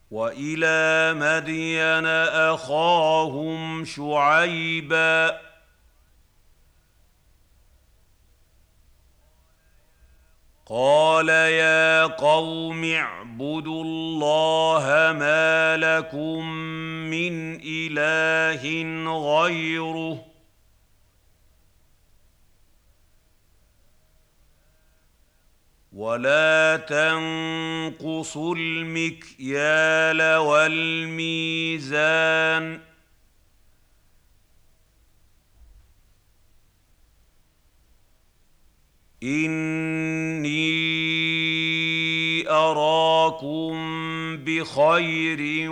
وإلى مدين أخاهم شعيبا قال يا قوم اعبدوا الله ما لكم من إله غيره ولا تنقصوا المكيال والميزان إني أراكم بخير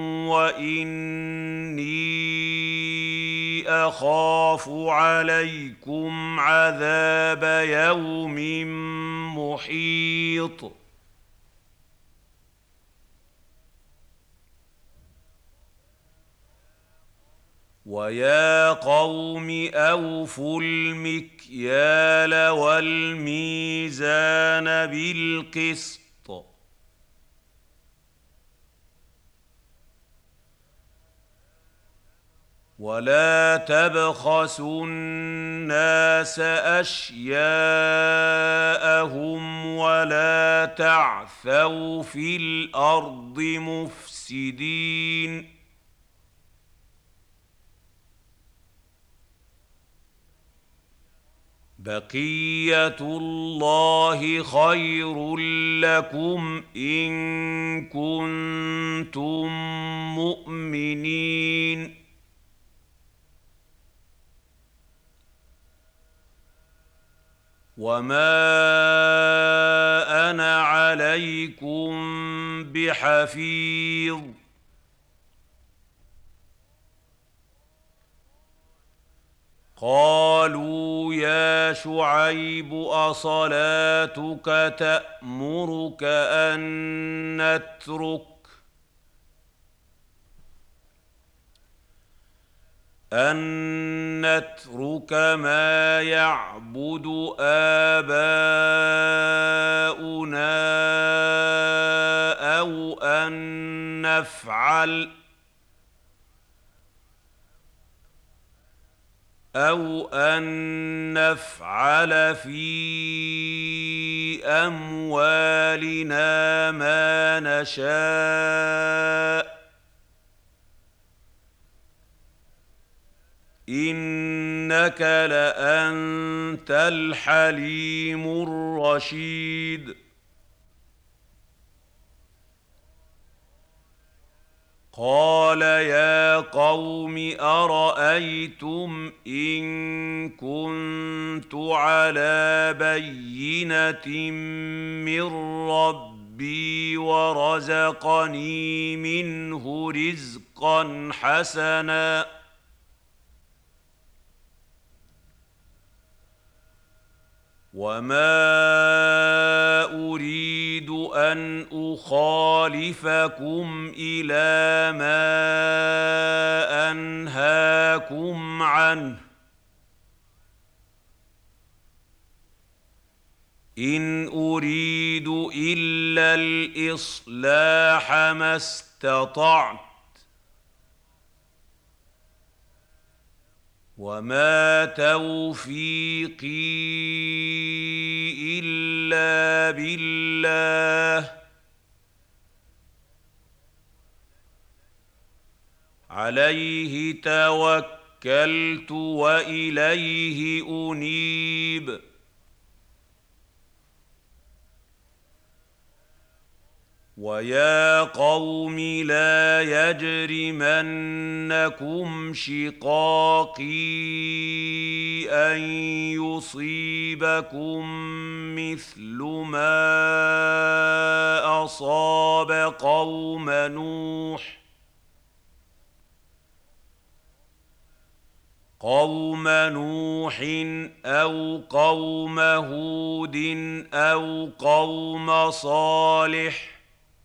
وإني أخاف عليكم عذاب يوم محيط ويا قوم أوفوا المكيال والميزان بالقسط ولا تبخسوا الناس أشياءهم ولا تعثوا في الأرض مفسدين بقية الله خير لكم إن كنتم مؤمنين وما أنا عليكم بحفيظ قالوا يا شعيب أصلاتك تأمرك أن نترك ما يعبد آباؤنا أو أن نفعل في أموالنا ما نشاء إنك لأنت الحليم الرشيد قال يا قوم أرأيتم إن كنت على بينة من ربي ورزقني منه رزقا حسنا وما أريد أن أخالفكم إلى ما أنهاكم عنه إن أريد إلا الإصلاح ما استطعت وما توفيقي إلا بالله عليه توكلت وإليه أنيب ويا قوم لا يجرمنكم شقاقي أن يصيبكم مثل ما أصاب قوم نوح أو قوم هود أو قوم صالح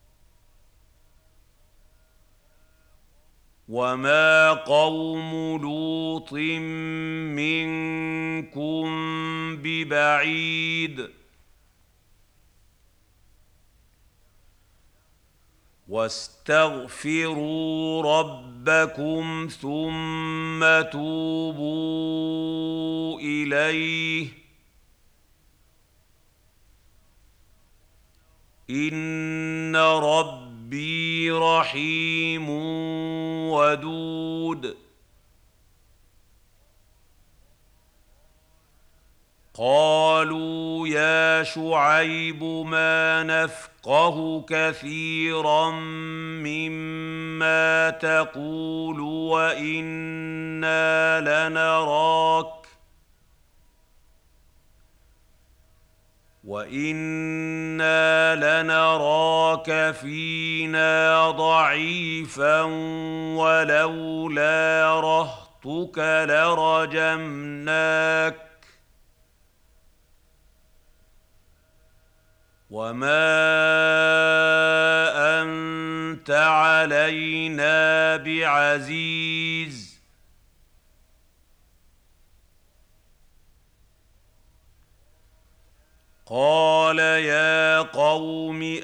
وما قوم لوط منكم ببعيد واستغفروا ربكم ثم توبوا إليه إن ربي رحيم ودود قالوا يا شعيب ما نفقه كثيرا مما تقول وإنا لنراك فينا ضعيفا ولولا رهطك لرجمناك وما أنت علينا بعزيز قال يا قوم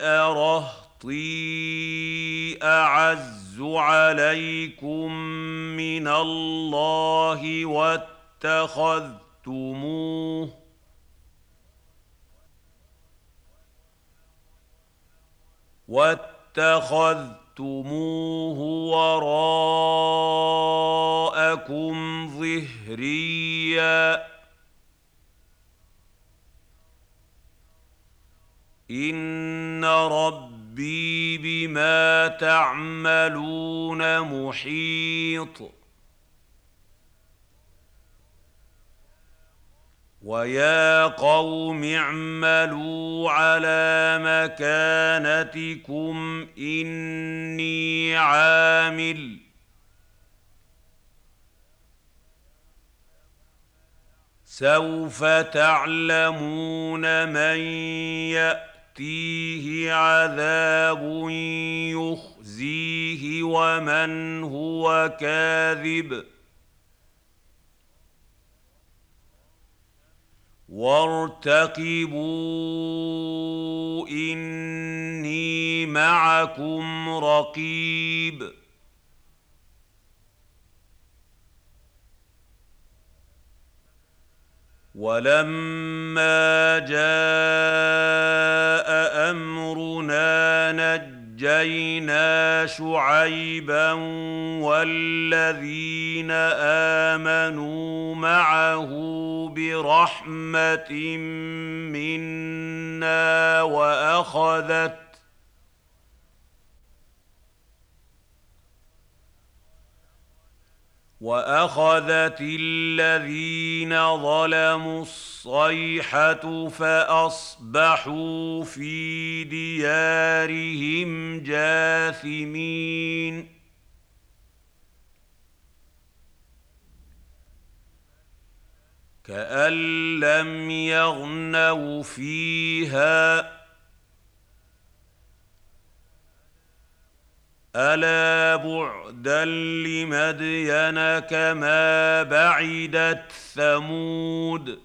أرهطي أعز عليكم من الله واتخذتموه وراءكم ظهريا إن ربي بما تعملون محيط ويا قوم اعملوا على مكانتكم إني عامل سوف تعلمون من يأتيه عذاب يخزيه ومن هو كاذب وارتقبوا إني معكم رقيب ولما جاء أمرنا نجينا شعيبا والذين آمنوا معه برحمة منا وأخذت الذين ظلموا الصيحة فأصبحوا في ديارهم جاثمين كأن لم يغنوا فيها ألا بعدا لمدين كما بعدت ثمود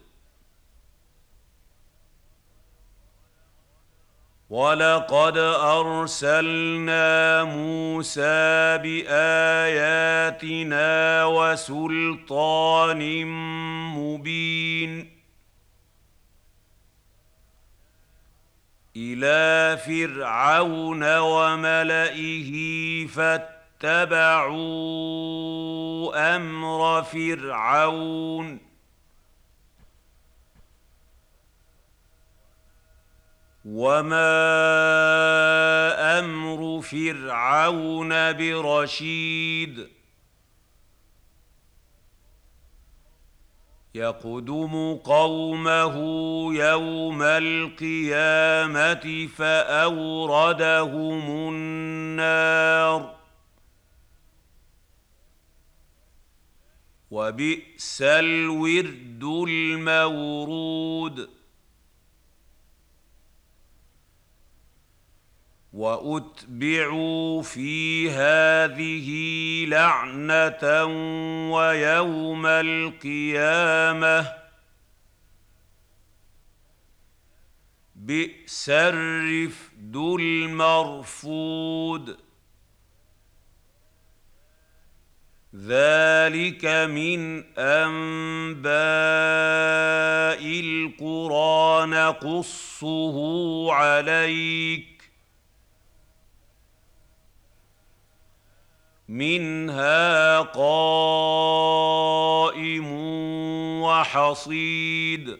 ولقد أرسلنا موسى بآياتنا وسلطان مبين إلى فرعون وملئه فاتبعوا أمر فرعون وما أمر فرعون برشيد يقدم قومه يوم القيامة فأوردهم النار وبئس الورد المورود وأتبعوا في هذه لعنة ويوم القيامة بئس الرفد المرفود ذلك من أنباء القرى نقصه عليك منها قائم وحصيد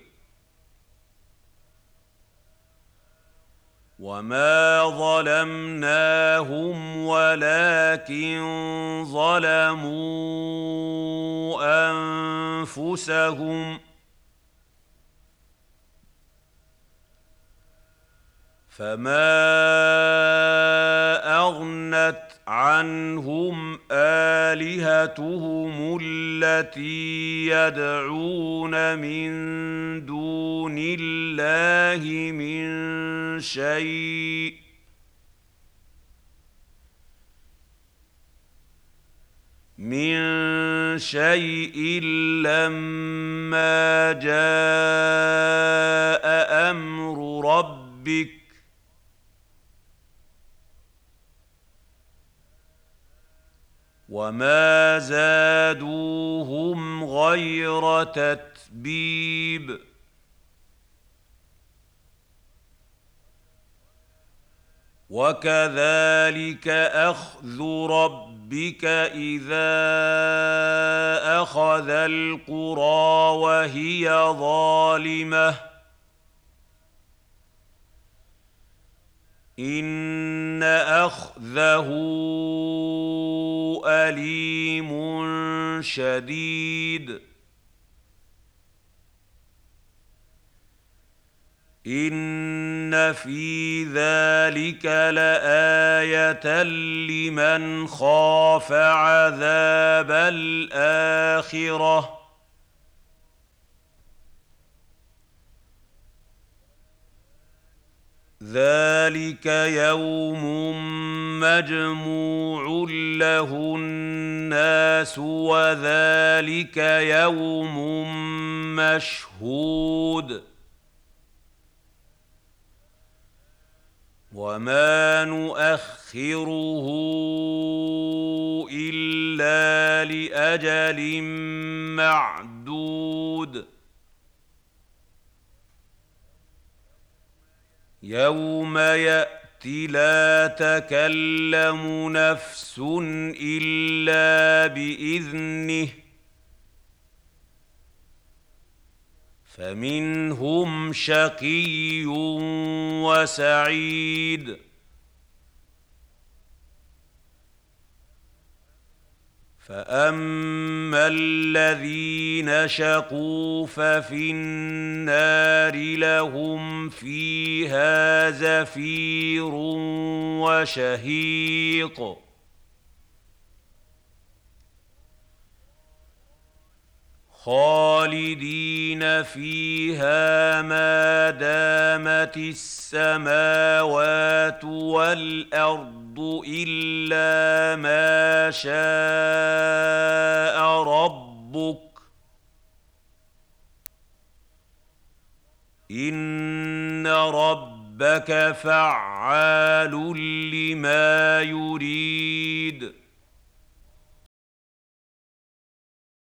وما ظلمناهم ولكن ظلموا أنفسهم فما أغنت عنهم آلهتهم التي يدعون من دون الله من شيء لما جاء أمر ربك وما زادوهم غير تتبيب وكذلك أخذ ربك إذا أخذ القرى وهي ظالمة إن أخذه أليم شديد إن في ذلك لآية لمن خاف عذاب الآخرة ذلك يوم مجموع له الناس وذلك يوم مشهود وما نؤخره إلا لأجل معدود يوم يأتي لا تكلم نفس إلا بإذنه فمنهم شقي وسعيد فأما الذين شقوا ففي النار لهم فيها زفير وشهيق خالدين فيها ما دامت السماوات والأرض إلا ما شاء ربك إن ربك فعال لما يريد